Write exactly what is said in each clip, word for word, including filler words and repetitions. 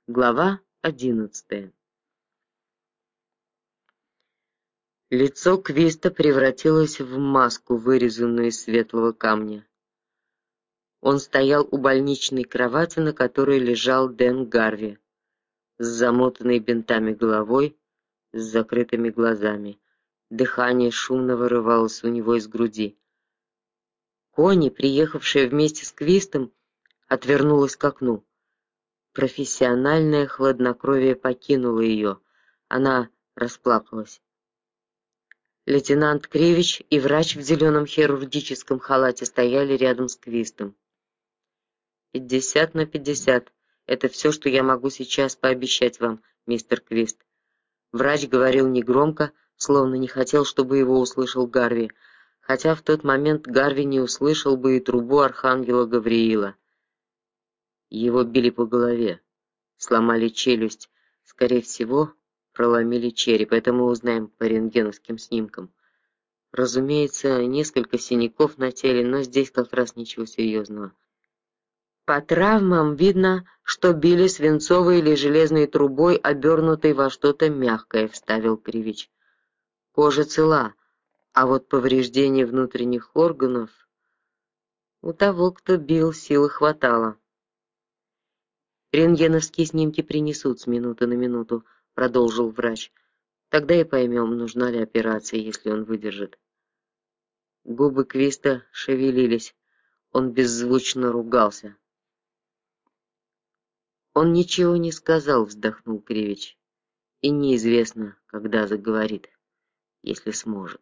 Глава одиннадцатая. Лицо Квиста превратилось в маску, вырезанную из светлого камня. Он стоял у больничной кровати, на которой лежал Дэн Гарви, с замотанной бинтами головой, с закрытыми глазами. Дыхание шумно вырывалось у него из груди. Конни, приехавшая вместе с Квистом, отвернулась к окну. Профессиональное хладнокровие покинуло ее. Она расплакалась. Лейтенант Кривич и врач в зеленом хирургическом халате стояли рядом с Квистом. «Пятьдесят на пятьдесят. Это все, что я могу сейчас пообещать вам, мистер Квист». Врач говорил негромко, словно не хотел, чтобы его услышал Гарви, хотя в тот момент Гарви не услышал бы и трубу архангела Гавриила. Его били по голове, сломали челюсть, скорее всего, проломили череп, это мы узнаем по рентгеновским снимкам. Разумеется, несколько синяков на теле, но здесь как раз ничего серьезного. По травмам видно, что били свинцовой или железной трубой, обернутой во что-то мягкое, вставил Кривич. Кожа цела, а вот повреждения внутренних органов у того, кто бил, силы хватало. Рентгеновские снимки принесут с минуты на минуту, продолжил врач. Тогда и поймем, нужна ли операция, если он выдержит. Губы Квиста шевелились. Он беззвучно ругался. Он ничего не сказал, вздохнул Кривич. И неизвестно, когда заговорит, если сможет.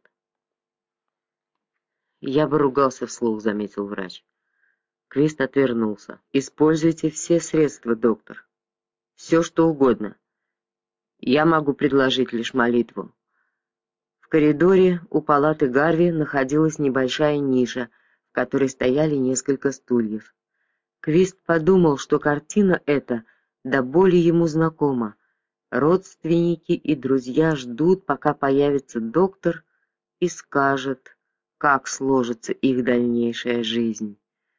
Я бы ругался вслух, заметил врач. Квист отвернулся. Используйте все средства, доктор. Все, что угодно. Я могу предложить лишь молитву. В коридоре у палаты Гарви находилась небольшая ниша, в которой стояли несколько стульев. Квист подумал, что картина эта до боли ему знакома. Родственники и друзья ждут, пока появится доктор и скажет, как сложится их дальнейшая жизнь.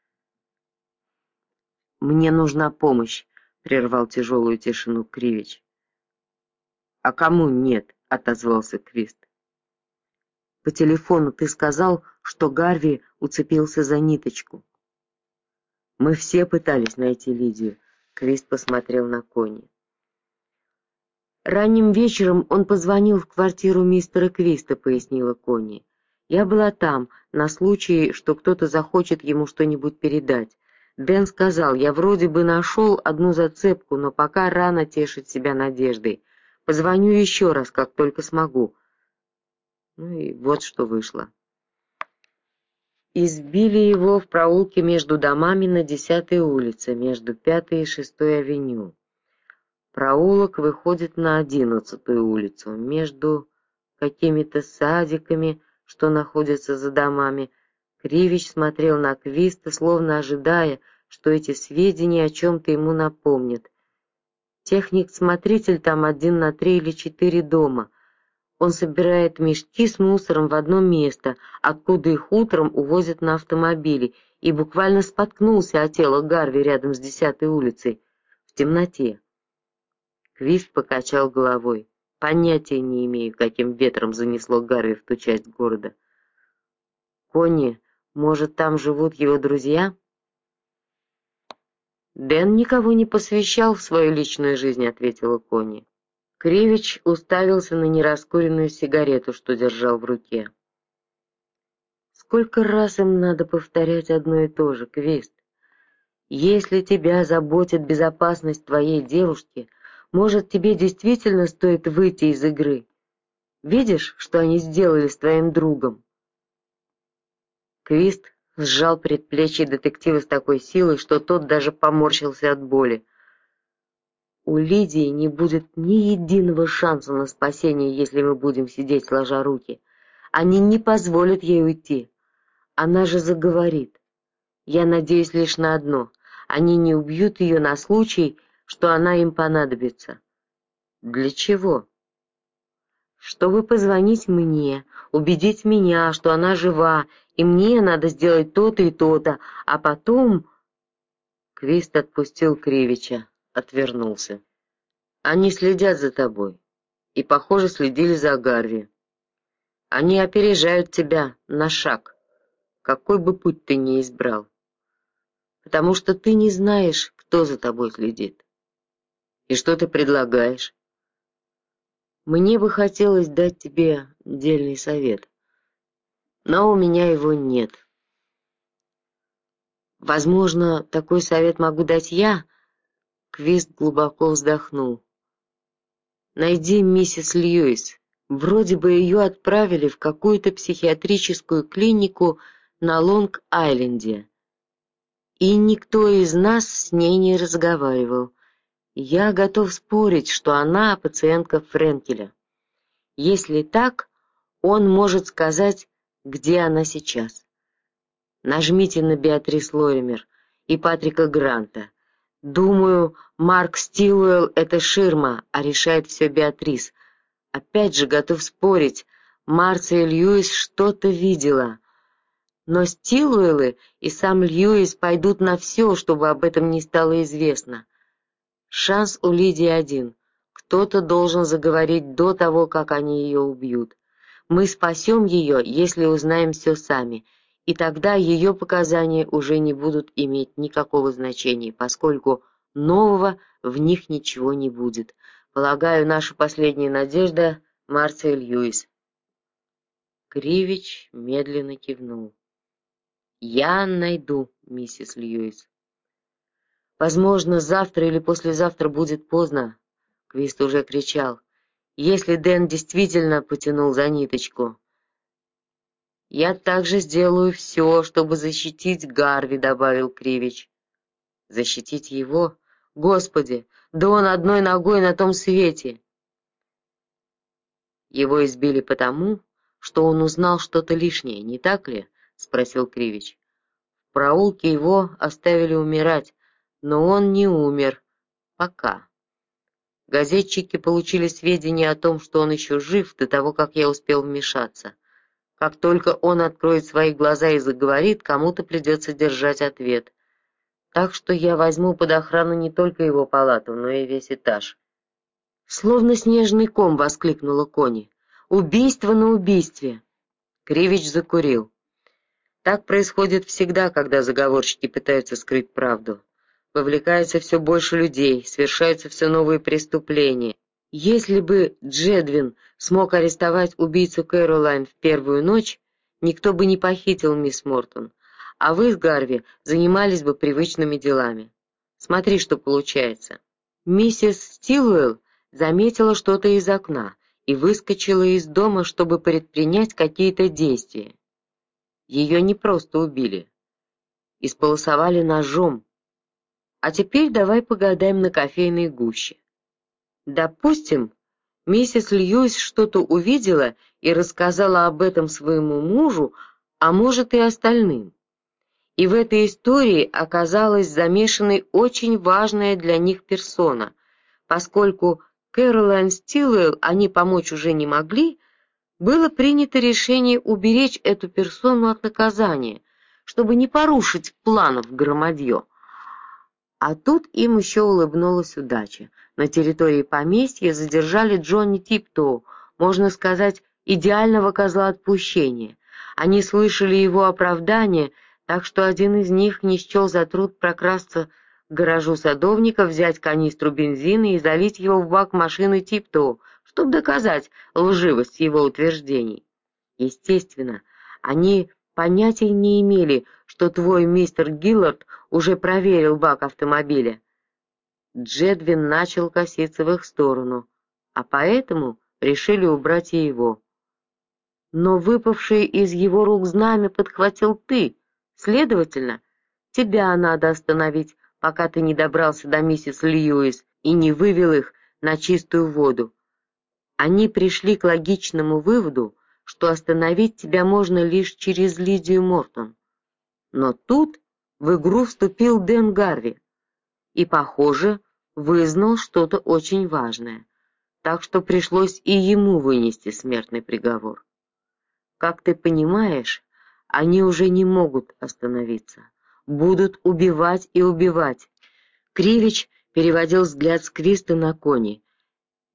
«Мне нужна помощь», — прервал тяжелую тишину Кривич. «А кому нет?» — отозвался Квист. «По телефону ты сказал, что Гарви уцепился за ниточку». «Мы все пытались найти Лидию», — Квист посмотрел на Конни. «Ранним вечером он позвонил в квартиру мистера Квиста», — пояснила Конни. «Я была там, на случай, что кто-то захочет ему что-нибудь передать. Дэн сказал, я вроде бы нашел одну зацепку, но пока рано тешить себя надеждой. Позвоню еще раз, как только смогу». Ну и вот что вышло. Избили его в проулке между домами на десятой улице, между пятой и шестой авеню. Проулок выходит на одиннадцатую улицу, между какими-то садиками, что находятся за домами. Кривич смотрел на Квиста, словно ожидая, что эти сведения о чем-то ему напомнят. Техник-смотритель там один на три или четыре дома. Он собирает мешки с мусором в одно место, откуда их утром увозят на автомобиле, и буквально споткнулся о тело Гарви рядом с десятой улицей, в темноте. Квист покачал головой. Понятия не имею, каким ветром занесло Гарви в ту часть города. Конни, может, там живут его друзья? Дэн никого не посвящал в свою личную жизнь, ответила Конни. Кривич уставился на нераскуренную сигарету, что держал в руке. Сколько раз им надо повторять одно и то же, Квист? Если тебя заботит безопасность твоей девушки, может, тебе действительно стоит выйти из игры? Видишь, что они сделали с твоим другом? Квист сжал предплечье детектива с такой силой, что тот даже поморщился от боли. У Лидии не будет ни единого шанса на спасение, если мы будем сидеть сложа руки. Они не позволят ей уйти. Она же заговорит. Я надеюсь лишь на одно. Они не убьют ее на случай, что она им понадобится. Для чего? Чтобы позвонить мне, убедить меня, что она жива, и мне надо сделать то-то и то-то, а потом... Квист отпустил Кривича, отвернулся. Они следят за тобой и, похоже, следили за Гарви. Они опережают тебя на шаг, какой бы путь ты ни избрал, потому что ты не знаешь, кто за тобой следит. И что ты предлагаешь? Мне бы хотелось дать тебе дельный совет, но у меня его нет. Возможно, такой совет могу дать я. Квист глубоко вздохнул. Найди миссис Льюис. Вроде бы ее отправили в какую-то психиатрическую клинику на Лонг-Айленде. И никто из нас с ней не разговаривал. Я готов спорить, что она пациентка Френкеля. Если так, он может сказать, где она сейчас. Нажмите на Беатрис Лоример и Патрика Гранта. Думаю, Марк Стилуэлл — это ширма, а решает все Беатрис. Опять же, готов спорить, Марция Льюис что-то видела. Но Стилуэллы и сам Льюис пойдут на все, чтобы об этом не стало известно. Шанс у Лидии один. Кто-то должен заговорить до того, как они ее убьют. Мы спасем ее, если узнаем все сами, и тогда ее показания уже не будут иметь никакого значения, поскольку нового в них ничего не будет. Полагаю, наша последняя надежда — Марция Льюис. Кривич медленно кивнул. «Я найду миссис Льюис». «Возможно, завтра или послезавтра будет поздно», — Квист уже кричал. «Если Дэн действительно потянул за ниточку». «Я также сделаю все, чтобы защитить Гарви», — добавил Кривич. «Защитить его? Господи, да он одной ногой на том свете!» «Его избили потому, что он узнал что-то лишнее, не так ли?» — спросил Кривич. «В проулке его оставили умирать, но он не умер. Пока. Газетчики получили сведения о том, что он еще жив, до того, как я успел вмешаться. Как только он откроет свои глаза и заговорит, кому-то придется держать ответ. Так что я возьму под охрану не только его палату, но и весь этаж». «Словно снежный ком!» — воскликнула Кони. «Убийство на убийстве!» Кривич закурил. Так происходит всегда, когда заговорщики пытаются скрыть правду. Вовлекается все больше людей, совершаются все новые преступления. Если бы Джедвин смог арестовать убийцу Кэролайн в первую ночь, никто бы не похитил мисс Мортон, а вы с Гарви занимались бы привычными делами. Смотри, что получается. Миссис Стилуэлл заметила что-то из окна и выскочила из дома, чтобы предпринять какие-то действия. Ее не просто убили, исполосовали ножом. А теперь давай погадаем на кофейной гуще. Допустим, миссис Льюис что-то увидела и рассказала об этом своему мужу, а может и остальным. И в этой истории оказалась замешанной очень важная для них персона, поскольку Кэролайн Стилуэлл они помочь уже не могли, было принято решение уберечь эту персону от наказания, чтобы не порушить планов громадье. А тут им еще улыбнулась удача. На территории поместья задержали Джонни Типтоу, можно сказать, идеального козла отпущения. Они слышали его оправдание, так что один из них не счел за труд прокрасться к гаражу садовника, взять канистру бензина и залить его в бак машины Типтоу, чтобы доказать лживость его утверждений. Естественно, они понятия не имели, что твой мистер Гиллард уже проверил бак автомобиля. Джедвин начал коситься в их сторону, а поэтому решили убрать и его. Но выпавшее из его рук знамя подхватил ты, следовательно, тебя надо остановить, пока ты не добрался до миссис Льюис и не вывел их на чистую воду. Они пришли к логичному выводу, что остановить тебя можно лишь через Лидию Мортон. Но тут в игру вступил Дэн Гарви и, похоже, вызнал что-то очень важное, так что пришлось и ему вынести смертный приговор. Как ты понимаешь, они уже не могут остановиться, будут убивать и убивать. Кривич переводил взгляд с Квиста на Кони.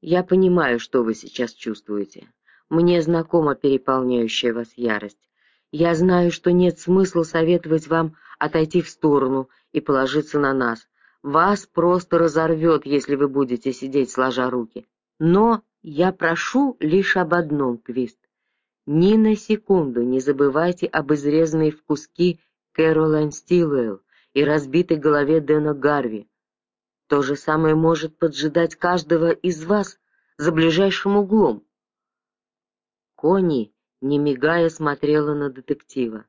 Я понимаю, что вы сейчас чувствуете. Мне знакома переполняющая вас ярость. Я знаю, что нет смысла советовать вам отойти в сторону и положиться на нас. Вас просто разорвет, если вы будете сидеть сложа руки. Но я прошу лишь об одном, Квист. Ни на секунду не забывайте об изрезанной в куски Кэролайн Стилуэлл и разбитой голове Дэна Гарви. То же самое может поджидать каждого из вас за ближайшим углом. Конни, не мигая, смотрела на детектива.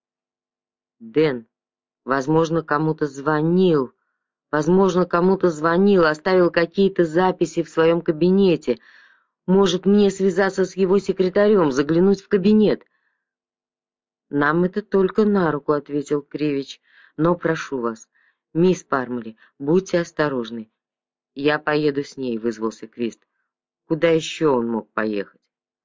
Дэн, возможно, кому-то звонил, возможно, кому-то звонил, оставил какие-то записи в своем кабинете. Может, мне связаться с его секретарем, заглянуть в кабинет? Нам это только на руку, — ответил Кривич. Но прошу вас, мисс Пармали, будьте осторожны. Я поеду с ней, — вызвался Квист. Куда еще он мог поехать?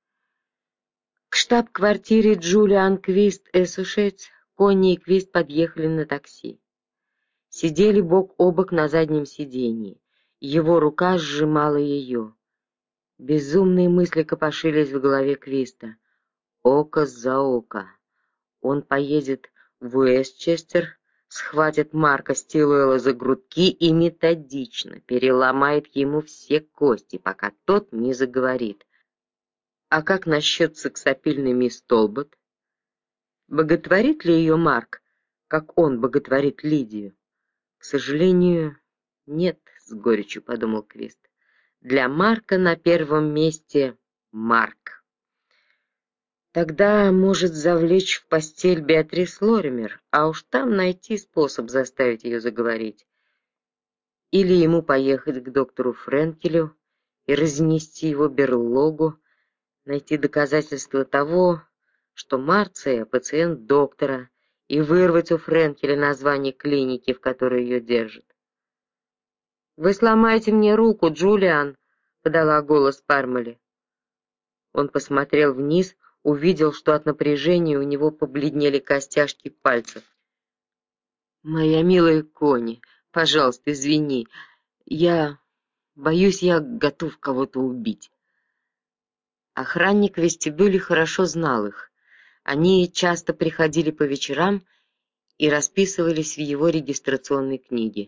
К штаб-квартире Джулиан Квист Эссушетс Конни и Квист подъехали на такси. Сидели бок о бок на заднем сиденье. Его рука сжимала ее. Безумные мысли копошились в голове Квиста. Око за око. Он поедет в Уэстчестер, схватит Марка Стилуэлла за грудки и методично переломает ему все кости, пока тот не заговорит. А как насчет сексапильной мисс Толбот? Боготворит ли ее Марк, как он боготворит Лидию? К сожалению, нет, — с горечью подумал Квист. Для Марка на первом месте Марк. Тогда может завлечь в постель Беатрис Лоример, а уж там найти способ заставить ее заговорить. Или ему поехать к доктору Френкелю и разнести его берлогу, найти доказательства того, что Марция — пациент доктора, и вырвать у Френкеля название клиники, в которой ее держат. «Вы сломаете мне руку, Джулиан!» — подала голос Пармали. Он посмотрел вниз, увидел, что от напряжения у него побледнели костяшки пальцев. «Моя милая Конни, пожалуйста, извини. Я... боюсь, я готов кого-то убить». Охранник в вестибюле хорошо знал их. Они часто приходили по вечерам и расписывались в его регистрационной книге.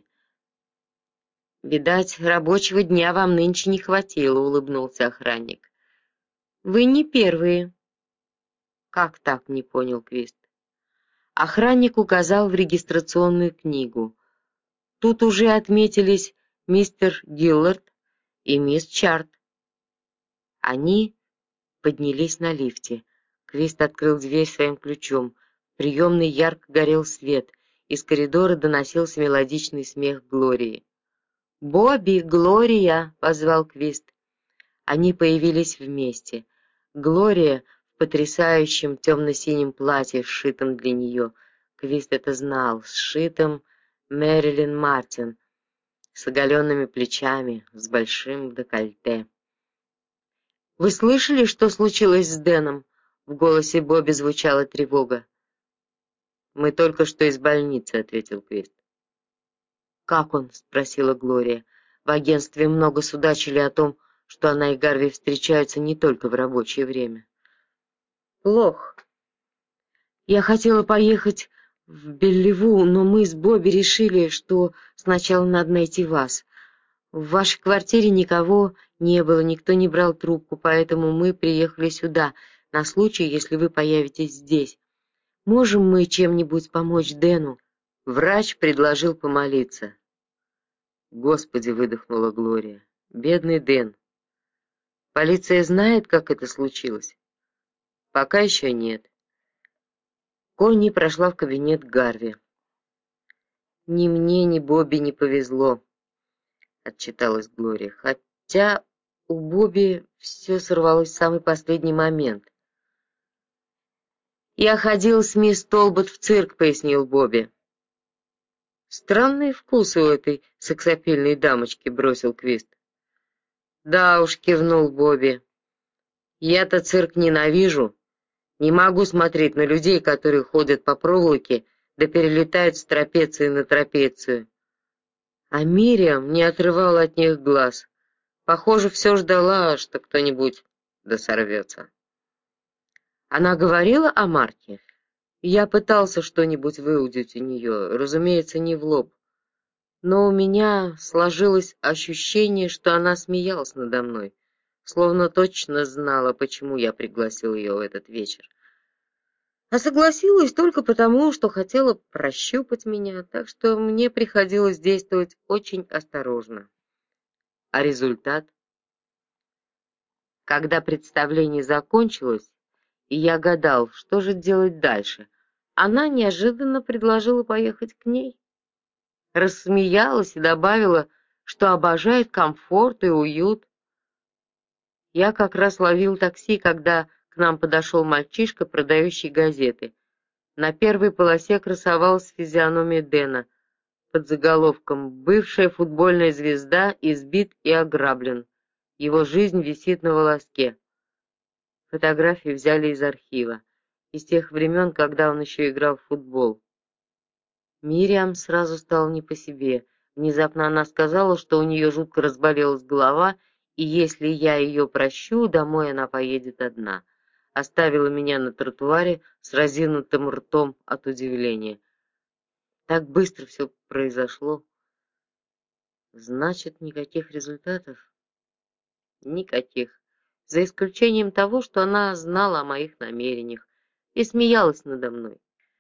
«Видать, рабочего дня вам нынче не хватило», — улыбнулся охранник. «Вы не первые». «Как так?» — не понял Квист. Охранник указал в регистрационную книгу. Тут уже отметились мистер Гиллард и мисс Чарт. Они поднялись на лифте. Квист открыл дверь своим ключом. В приемной ярко горел свет. Из коридора доносился мелодичный смех Глории. «Бобби, Глория!» — позвал Квист. Они появились вместе. Глория в потрясающем темно-синем платье, сшитом для нее. Квист это знал, сшитом Мэрилин Мартин, с оголенными плечами, с большим декольте. «Вы слышали, что случилось с Дэном?» В голосе Бобби звучала тревога. «Мы только что из больницы», — ответил Квист. «Как он?» — спросила Глория. В агентстве много судачили о том, что она и Гарви встречаются не только в рабочее время. «Плохо. Я хотела поехать в Беллеву, но мы с Бобби решили, что сначала надо найти вас. В вашей квартире никого не было, никто не брал трубку, поэтому мы приехали сюда, на случай, если вы появитесь здесь. Можем мы чем-нибудь помочь Дэну?» Врач предложил помолиться. «Господи!» — выдохнула Глория. «Бедный Дэн! Полиция знает, как это случилось?» «Пока еще нет». Конни прошла в кабинет Гарви. «Ни мне, ни Бобби не повезло», — отчиталась Глория. «Хотя у Бобби все сорвалось в самый последний момент». «Я ходил с мисс Толбот в цирк», — пояснил Бобби. «Странные вкусы у этой сексапильной дамочки», — бросил Квист. «Да уж», — кивнул Бобби. «Я-то цирк ненавижу. Не могу смотреть на людей, которые ходят по проволоке, да перелетают с трапеции на трапецию». А Мириам не отрывала от них глаз. Похоже, все ждала, что кто-нибудь да сорвется. Она говорила о Марке? Я пытался что-нибудь выудить у нее, разумеется, не в лоб. Но у меня сложилось ощущение, что она смеялась надо мной, словно точно знала, почему я пригласил ее в этот вечер. А согласилась только потому, что хотела прощупать меня, так что мне приходилось действовать очень осторожно. А результат? Когда представление закончилось, и я гадал, что же делать дальше, она неожиданно предложила поехать к ней. Рассмеялась и добавила, что обожает комфорт и уют. Я как раз ловил такси, когда к нам подошел мальчишка, продающий газеты. На первой полосе красовалась физиономия Дэна под заголовком «Бывшая футбольная звезда избит и ограблен. Его жизнь висит на волоске». Фотографии взяли из архива, из тех времен, когда он еще играл в футбол. Мириам сразу стало не по себе. Внезапно она сказала, что у нее жутко разболелась голова, и если я ее прощу, домой она поедет одна. Оставила меня на тротуаре с разинутым ртом от удивления. Так быстро все произошло. Значит, никаких результатов? Никаких. За исключением того, что она знала о моих намерениях и смеялась надо мной.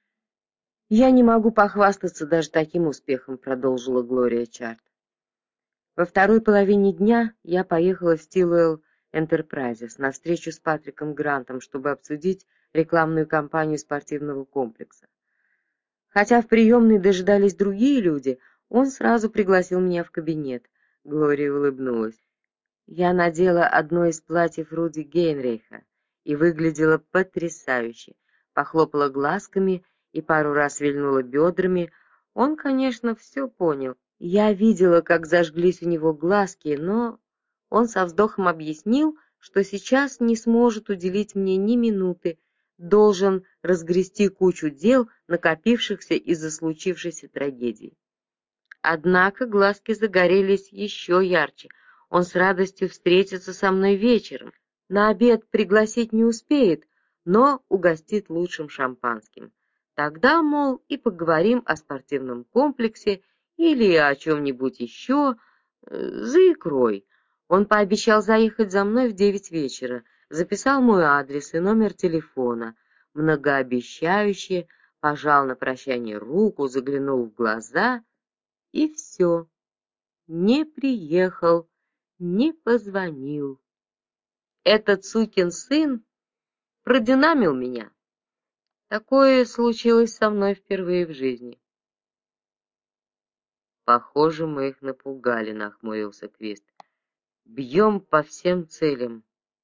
«Я не могу похвастаться даже таким успехом», — продолжила Глория Чарт. «Во второй половине дня я поехала в Stillwell Enterprises на встречу с Патриком Грантом, чтобы обсудить рекламную кампанию спортивного комплекса. Хотя в приемной дожидались другие люди, он сразу пригласил меня в кабинет». Глория улыбнулась. Я надела одно из платьев Руди Гейнрейха и выглядела потрясающе. Похлопала глазками и пару раз вильнула бедрами. Он, конечно, все понял. Я видела, как зажглись у него глазки, но он со вздохом объяснил, что сейчас не сможет уделить мне ни минуты, должен разгрести кучу дел, накопившихся из-за случившейся трагедии. Однако глазки загорелись еще ярче. Он с радостью встретится со мной вечером. На обед пригласить не успеет, но угостит лучшим шампанским. Тогда, мол, и поговорим о спортивном комплексе или о чем-нибудь еще, э, за икрой. Он пообещал заехать за мной в девять вечера, записал мой адрес и номер телефона. Многообещающе пожал на прощание руку, заглянул в глаза — и все. Не приехал, не позвонил. Этот сукин сын продинамил меня. Такое случилось со мной впервые в жизни. Похоже, мы их напугали, нахмурился Квист. Бьем по всем целям.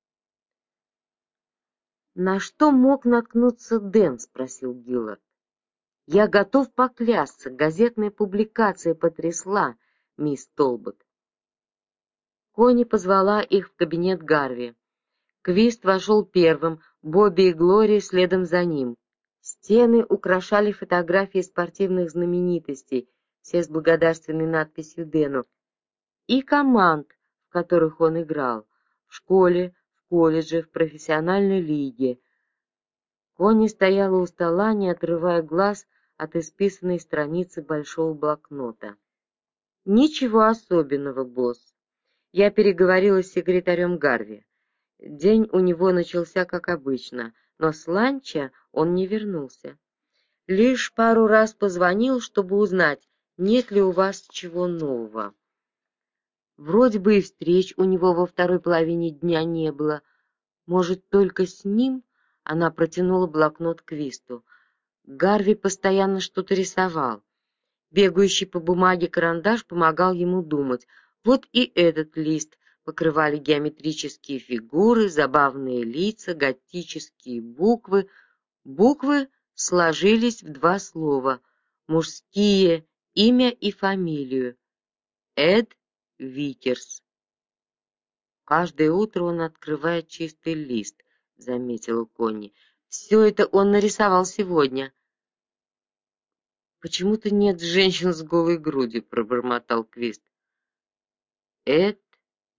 На что мог наткнуться Дэн, спросил Гиллард. Я готов поклясться, газетная публикация потрясла мисс Толбот. Конни позвала их в кабинет Гарви. Квист вошел первым, Бобби и Глория следом за ним. Стены украшали фотографии спортивных знаменитостей, все с благодарственной надписью Дэну, и команд, в которых он играл, в школе, в колледже, в профессиональной лиге. Конни стояла у стола, не отрывая глаз от исписанной страницы большого блокнота. «Ничего особенного, босс. Я переговорила с секретарем Гарви. День у него начался как обычно, но с ланча он не вернулся. Лишь пару раз позвонил, чтобы узнать, нет ли у вас чего нового. Вроде бы и встреч у него во второй половине дня не было. Может, только с ним?» Она протянула блокнот Квисту. Гарви постоянно что-то рисовал. Бегающий по бумаге карандаш помогал ему думать. Вот и этот лист покрывали геометрические фигуры, забавные лица, готические буквы. Буквы сложились в два слова, мужские имя и фамилию. Эд Викерс. Каждое утро он открывает чистый лист, заметила Конни. Все это он нарисовал сегодня. Почему-то нет женщин с голой грудью, пробормотал Квист. Эд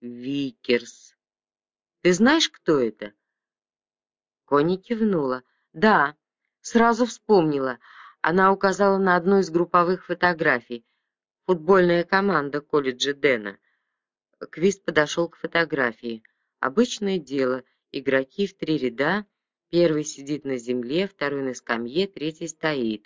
Викерс. Ты знаешь, кто это? Конни кивнула. Да, сразу вспомнила. Она указала на одну из групповых фотографий. Футбольная команда колледжа Дэна. Квист подошел к фотографии. Обычное дело. Игроки в три ряда. Первый сидит на земле, второй на скамье, третий стоит.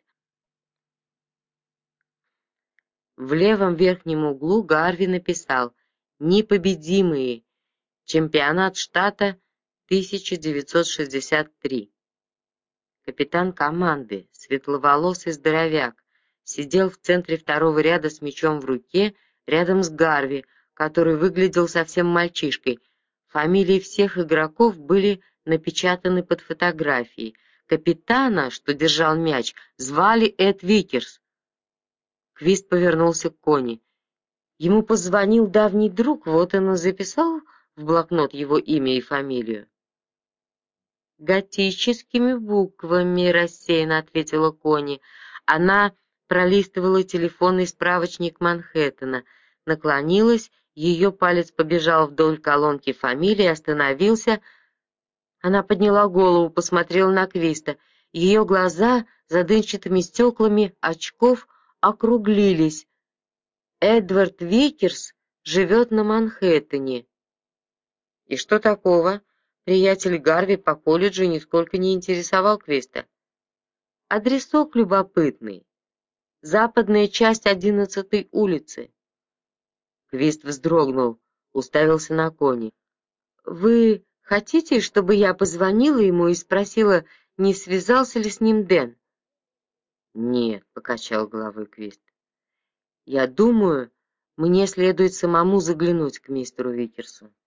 В левом верхнем углу Гарви написал «Непобедимые. Чемпионат штата тысяча девятьсот шестьдесят три». Капитан команды, светловолосый здоровяк, сидел в центре второго ряда с мячом в руке, рядом с Гарви, который выглядел совсем мальчишкой. Фамилии всех игроков были напечатаны под фотографией. Капитана, что держал мяч, звали Эд Викерс. Квист повернулся к Конни. Ему позвонил давний друг, вот он и записал в блокнот его имя и фамилию. «Готическими буквами», — рассеянно ответила Конни. Она пролистывала телефонный справочник Манхэттена, наклонилась, ее палец побежал вдоль колонки фамилий, остановился. Она подняла голову, посмотрела на Квиста. Ее глаза за дымчатыми стеклами очков округлились. «Эдвард Викерс живет на Манхэттене». «И что такого?» Приятель Гарви по колледжу нисколько не интересовал Квиста. «Адресок любопытный. Западная часть одиннадцатой улицы». Квист вздрогнул, уставился на Конни. «Вы хотите, чтобы я позвонила ему и спросила, не связался ли с ним Дэн?» «Нет», — покачал головой Квист. «Я думаю, мне следует самому заглянуть к мистеру Викерсу».